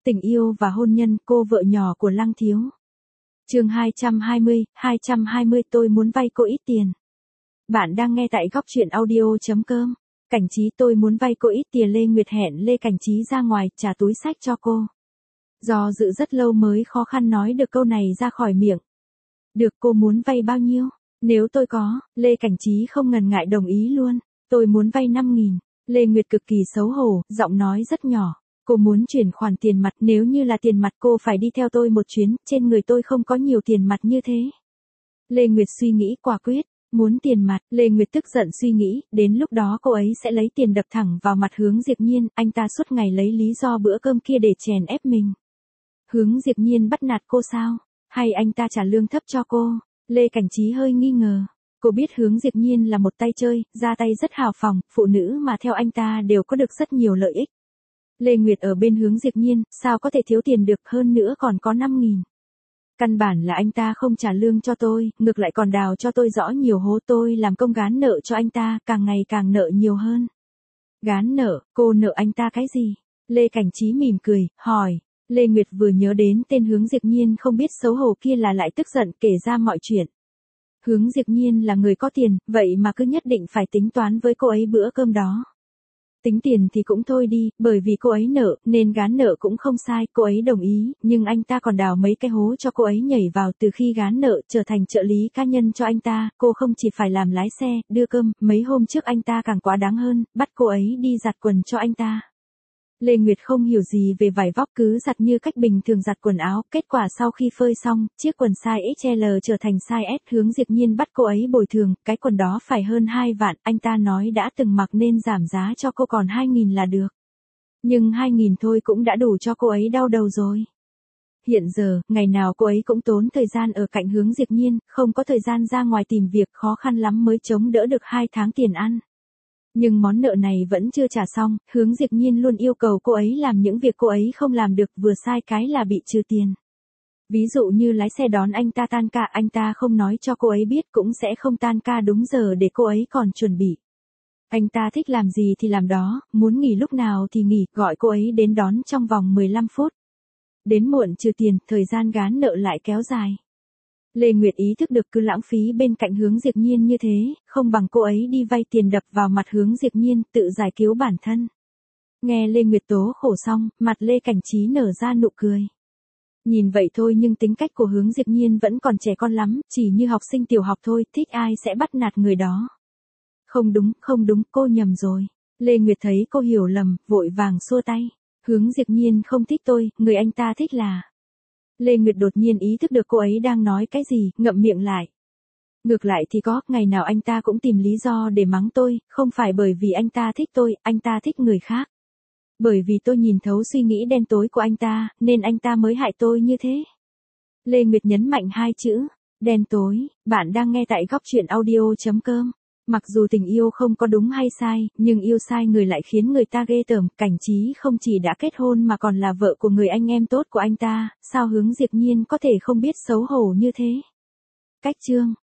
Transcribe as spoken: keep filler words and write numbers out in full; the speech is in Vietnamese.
Tình yêu và hôn nhân, cô vợ nhỏ của Lăng Thiếu. Chương hai trăm hai mươi, hai trăm hai mươi tôi muốn vay cô ít tiền. Bạn đang nghe tại góc truyện audio chấm com. Cảnh Trí tôi muốn vay cô ít tiền. Lê Nguyệt hẹn Lê Cảnh Trí ra ngoài, trả túi xách cho cô. Do dự rất lâu mới khó khăn nói được câu này ra khỏi miệng. Được, cô muốn vay bao nhiêu? Nếu tôi có, Lê Cảnh Trí không ngần ngại đồng ý luôn. Tôi muốn vay năm nghìn. Lê Nguyệt cực kỳ xấu hổ, giọng nói rất nhỏ. Cô muốn chuyển khoản tiền mặt, nếu như là tiền mặt cô phải đi theo tôi một chuyến, trên người tôi không có nhiều tiền mặt như thế. Lê Nguyệt suy nghĩ quả quyết, muốn tiền mặt, Lê Nguyệt tức giận suy nghĩ, đến lúc đó cô ấy sẽ lấy tiền đập thẳng vào mặt Hướng Diệp Nhiên, anh ta suốt ngày lấy lý do bữa cơm kia để chèn ép mình. Hướng Diệp Nhiên bắt nạt cô sao? Hay anh ta trả lương thấp cho cô? Lê Cảnh Trí hơi nghi ngờ. Cô biết Hướng Diệp Nhiên là một tay chơi, ra tay rất hào phóng, phụ nữ mà theo anh ta đều có được rất nhiều lợi ích. Lê Nguyệt ở bên Hướng Diệp Nhiên, sao có thể thiếu tiền được, hơn nữa còn có năm nghìn. Căn bản là anh ta không trả lương cho tôi, ngược lại còn đào cho tôi rõ nhiều hố, tôi làm công gán nợ cho anh ta, càng ngày càng nợ nhiều hơn. Gán nợ, cô nợ anh ta cái gì? Lê Cảnh Trí mỉm cười, hỏi. Lê Nguyệt vừa nhớ đến tên Hướng Diệp Nhiên không biết xấu hổ kia là lại tức giận kể ra mọi chuyện. Hướng Diệp Nhiên là người có tiền, vậy mà cứ nhất định phải tính toán với cô ấy bữa cơm đó. Tính tiền thì cũng thôi đi, bởi vì cô ấy nợ, nên gán nợ cũng không sai, cô ấy đồng ý, nhưng anh ta còn đào mấy cái hố cho cô ấy nhảy vào. Từ khi gán nợ trở thành trợ lý cá nhân cho anh ta, cô không chỉ phải làm lái xe, đưa cơm, mấy hôm trước anh ta càng quá đáng hơn, bắt cô ấy đi giặt quần cho anh ta. Lê Nguyệt không hiểu gì về vải vóc, cứ giặt như cách bình thường giặt quần áo, kết quả sau khi phơi xong, chiếc quần size ích lờ trở thành size S. Hướng Diệp Nhiên bắt cô ấy bồi thường, cái quần đó phải hơn hai vạn, anh ta nói đã từng mặc nên giảm giá cho cô còn hai nghìn là được. Nhưng hai nghìn thôi cũng đã đủ cho cô ấy đau đầu rồi. Hiện giờ, ngày nào cô ấy cũng tốn thời gian ở cạnh Hướng Diệp Nhiên, không có thời gian ra ngoài tìm việc, khó khăn lắm mới chống đỡ được hai tháng tiền ăn. Nhưng món nợ này vẫn chưa trả xong, Hướng Diệp Nhiên luôn yêu cầu cô ấy làm những việc cô ấy không làm được, vừa sai cái là bị trừ tiền. Ví dụ như lái xe đón anh ta tan ca, anh ta không nói cho cô ấy biết cũng sẽ không tan ca đúng giờ để cô ấy còn chuẩn bị. Anh ta thích làm gì thì làm đó, muốn nghỉ lúc nào thì nghỉ, gọi cô ấy đến đón trong vòng mười lăm phút. Đến muộn trừ tiền, thời gian gán nợ lại kéo dài. Lê Nguyệt ý thức được cứ lãng phí bên cạnh Hướng Diệp Nhiên như thế, không bằng cô ấy đi vay tiền đập vào mặt Hướng Diệp Nhiên, tự giải cứu bản thân. Nghe Lê Nguyệt tố khổ xong, mặt Lê Cảnh Trí nở ra nụ cười. Nhìn vậy thôi nhưng tính cách của Hướng Diệp Nhiên vẫn còn trẻ con lắm, chỉ như học sinh tiểu học thôi, thích ai sẽ bắt nạt người đó. Không đúng, không đúng, cô nhầm rồi. Lê Nguyệt thấy cô hiểu lầm, vội vàng xua tay. Hướng Diệp Nhiên không thích tôi, người anh ta thích là... Lê Nguyệt đột nhiên ý thức được cô ấy đang nói cái gì, ngậm miệng lại. Ngược lại thì có, ngày nào anh ta cũng tìm lý do để mắng tôi, không phải bởi vì anh ta thích tôi, anh ta thích người khác. Bởi vì tôi nhìn thấu suy nghĩ đen tối của anh ta, nên anh ta mới hại tôi như thế. Lê Nguyệt nhấn mạnh hai chữ, đen tối. Bạn đang nghe tại góc truyện audio chấm com. Mặc dù tình yêu không có đúng hay sai, nhưng yêu sai người lại khiến người ta ghê tởm. Cảnh Trí không chỉ đã kết hôn mà còn là vợ của người anh em tốt của anh ta, sao Hướng Diệp Nhiên có thể không biết xấu hổ như thế? Cách chương